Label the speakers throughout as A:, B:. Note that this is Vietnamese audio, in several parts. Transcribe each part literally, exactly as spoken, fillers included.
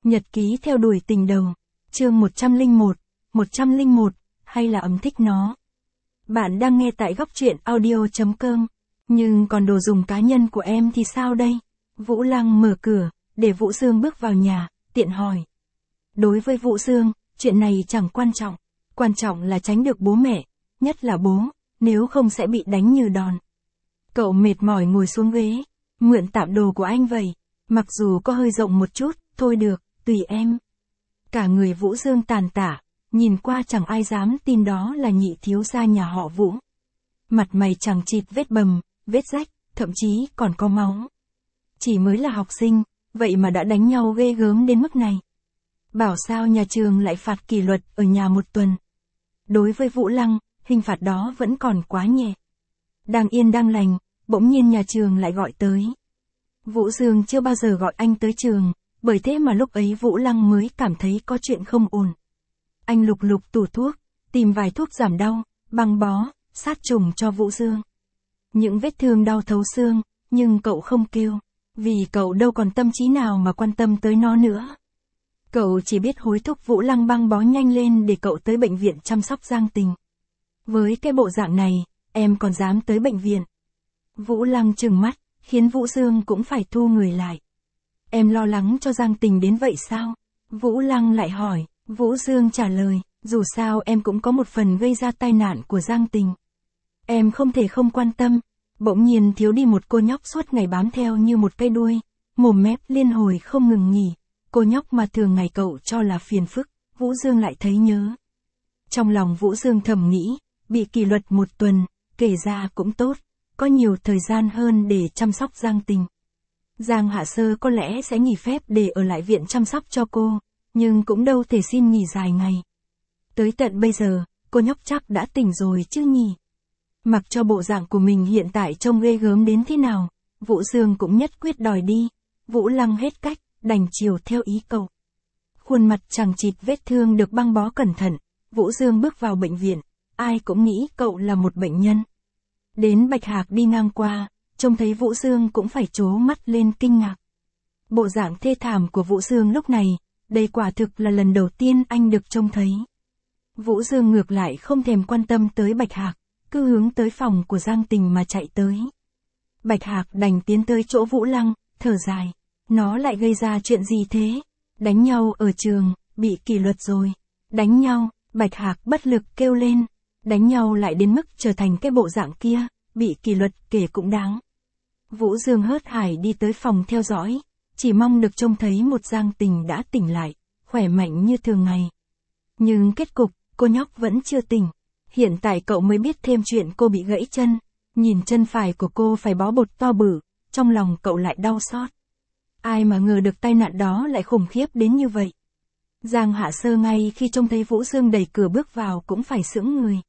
A: Nhật ký theo đuổi tình đầu. Chương một trăm lẻ một, một trăm lẻ một, hay là ấm thích nó. Bạn đang nghe tại góc truyện audio chấm com. Nhưng còn đồ dùng cá nhân của em thì sao đây? Vũ Lăng mở cửa, để Vũ Dương bước vào nhà, tiện hỏi. Đối với Vũ Dương, chuyện này chẳng quan trọng. Quan trọng là tránh được bố mẹ, nhất là bố, nếu không sẽ bị đánh như đòn. Cậu mệt mỏi ngồi xuống ghế, mượn tạm đồ của anh vậy. Mặc dù có hơi rộng một chút, thôi được, tùy em. Cả người Vũ Dương tàn tả, nhìn qua chẳng ai dám tin đó là nhị thiếu gia nhà họ Vũ. Mặt mày chẳng chịt vết bầm, vết rách, thậm chí còn có máu. Chỉ mới là học sinh, vậy mà đã đánh nhau ghê gớm đến mức này. Bảo sao nhà trường lại phạt kỷ luật ở nhà một tuần. Đối với Vũ Lăng, hình phạt đó vẫn còn quá nhẹ. Đang yên đang lành, bỗng nhiên nhà trường lại gọi tới. Vũ Dương chưa bao giờ gọi anh tới trường, bởi thế mà lúc ấy Vũ Lăng mới cảm thấy có chuyện không ổn. Anh lục lục tủ thuốc, tìm vài thuốc giảm đau, băng bó, sát trùng cho Vũ Dương. Những vết thương đau thấu xương, nhưng cậu không kêu, vì cậu đâu còn tâm trí nào mà quan tâm tới nó nữa. Cậu chỉ biết hối thúc Vũ Lăng băng bó nhanh lên để cậu tới bệnh viện chăm sóc Giang Tình. Với cái bộ dạng này, em còn dám tới bệnh viện? Vũ Lăng trừng mắt, khiến Vũ Dương cũng phải thu người lại. Em lo lắng cho Giang Tình đến vậy sao? Vũ Lăng lại hỏi. Vũ Dương trả lời, dù sao em cũng có một phần gây ra tai nạn của Giang Tình. Em không thể không quan tâm. Bỗng nhiên thiếu đi một cô nhóc suốt ngày bám theo như một cây đuôi, mồm mép liên hồi không ngừng nghỉ. Cô nhóc mà thường ngày cậu cho là phiền phức, Vũ Dương lại thấy nhớ. Trong lòng Vũ Dương thầm nghĩ, bị kỷ luật một tuần, kể ra cũng tốt, có nhiều thời gian hơn để chăm sóc Giang Tình. Giang Hạ Sơ có lẽ sẽ nghỉ phép để ở lại viện chăm sóc cho cô, nhưng cũng đâu thể xin nghỉ dài ngày. Tới tận bây giờ, cô nhóc chắc đã tỉnh rồi chứ nhỉ? Mặc cho bộ dạng của mình hiện tại trông ghê gớm đến thế nào, Vũ Dương cũng nhất quyết đòi đi. Vũ Lăng hết cách, đành chiều theo ý cậu. Khuôn mặt chằng chịt vết thương được băng bó cẩn thận, Vũ Dương bước vào bệnh viện, ai cũng nghĩ cậu là một bệnh nhân. Đến Bạch Hạc đi ngang qua, trông thấy Vũ Dương cũng phải trố mắt lên kinh ngạc. Bộ dạng thê thảm của Vũ Dương lúc này, đây quả thực là lần đầu tiên anh được trông thấy. Vũ Dương ngược lại không thèm quan tâm tới Bạch Hạc, cứ hướng tới phòng của Giang Tình mà chạy tới. Bạch Hạc đành tiến tới chỗ Vũ Lăng, thở dài. Nó lại gây ra chuyện gì thế? Đánh nhau ở trường, bị kỷ luật rồi. Đánh nhau, Bạch Hạc bất lực kêu lên. Đánh nhau lại đến mức trở thành cái bộ dạng kia, bị kỷ luật kể cũng đáng. Vũ Dương hớt hải đi tới phòng theo dõi, chỉ mong được trông thấy một Giang Tình đã tỉnh lại, khỏe mạnh như thường ngày. Nhưng kết cục, cô nhóc vẫn chưa tỉnh. Hiện tại cậu mới biết thêm chuyện cô bị gãy chân, nhìn chân phải của cô phải bó bột to bự, trong lòng cậu lại đau xót. Ai mà ngờ được tai nạn đó lại khủng khiếp đến như vậy. Giang Hạ Sơ ngay khi trông thấy Vũ Dương đẩy cửa bước vào cũng phải sững người.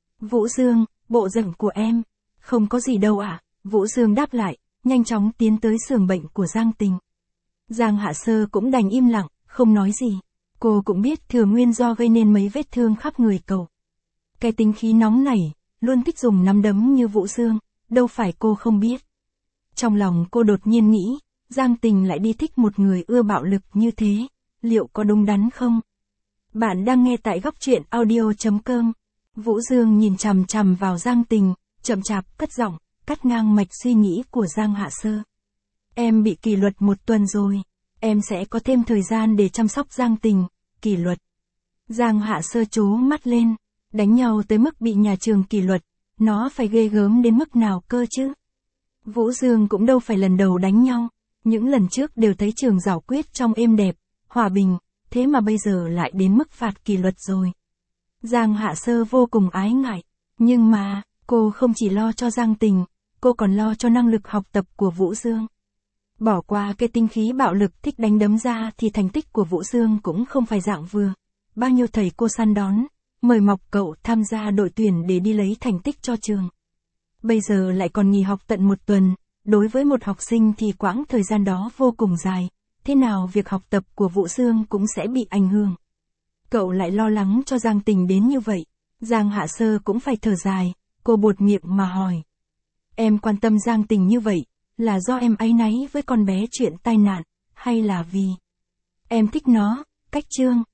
A: Vũ Dương, bộ dạng của em, không có gì đâu ạ. À? Vũ Dương đáp lại, nhanh chóng tiến tới giường bệnh của Giang Tình. Giang Hạ Sơ cũng đành im lặng, không nói gì. Cô cũng biết thừa nguyên do gây nên mấy vết thương khắp người cậu. Cái tính khí nóng nảy, luôn thích dùng nắm đấm như Vũ Dương, đâu phải cô không biết. Trong lòng cô đột nhiên nghĩ, Giang Tình lại đi thích một người ưa bạo lực như thế, liệu có đúng đắn không? Bạn đang nghe tại góc truyện audio chấm com. Vũ Dương nhìn chằm chằm vào Giang Tình, chậm chạp cất giọng, cắt ngang mạch suy nghĩ của Giang Hạ Sơ. Em bị kỷ luật một tuần rồi, em sẽ có thêm thời gian để chăm sóc Giang Tình. Kỷ luật. Giang Hạ Sơ trố mắt lên, đánh nhau tới mức bị nhà trường kỷ luật, nó phải ghê gớm đến mức nào cơ chứ? Vũ Dương cũng đâu phải lần đầu đánh nhau, những lần trước đều thấy trường giảo quyết trong êm đẹp, hòa bình, thế mà bây giờ lại đến mức phạt kỷ luật rồi. Giang Hạ Sơ vô cùng ái ngại, nhưng mà, cô không chỉ lo cho Giang Tình, cô còn lo cho năng lực học tập của Vũ Dương. Bỏ qua cái tinh khí bạo lực thích đánh đấm ra thì thành tích của Vũ Dương cũng không phải dạng vừa. Bao nhiêu thầy cô săn đón, mời mọc cậu tham gia đội tuyển để đi lấy thành tích cho trường. Bây giờ lại còn nghỉ học tận một tuần, đối với một học sinh thì quãng thời gian đó vô cùng dài, thế nào việc học tập của Vũ Dương cũng sẽ bị ảnh hưởng. Cậu lại lo lắng cho Giang Tình đến như vậy. Giang Hạ Sơ cũng phải thở dài, cô buột miệng mà hỏi. Em quan tâm Giang Tình như vậy, là do em áy náy với con bé chuyện tai nạn, hay là vì... Em thích nó, cách chương.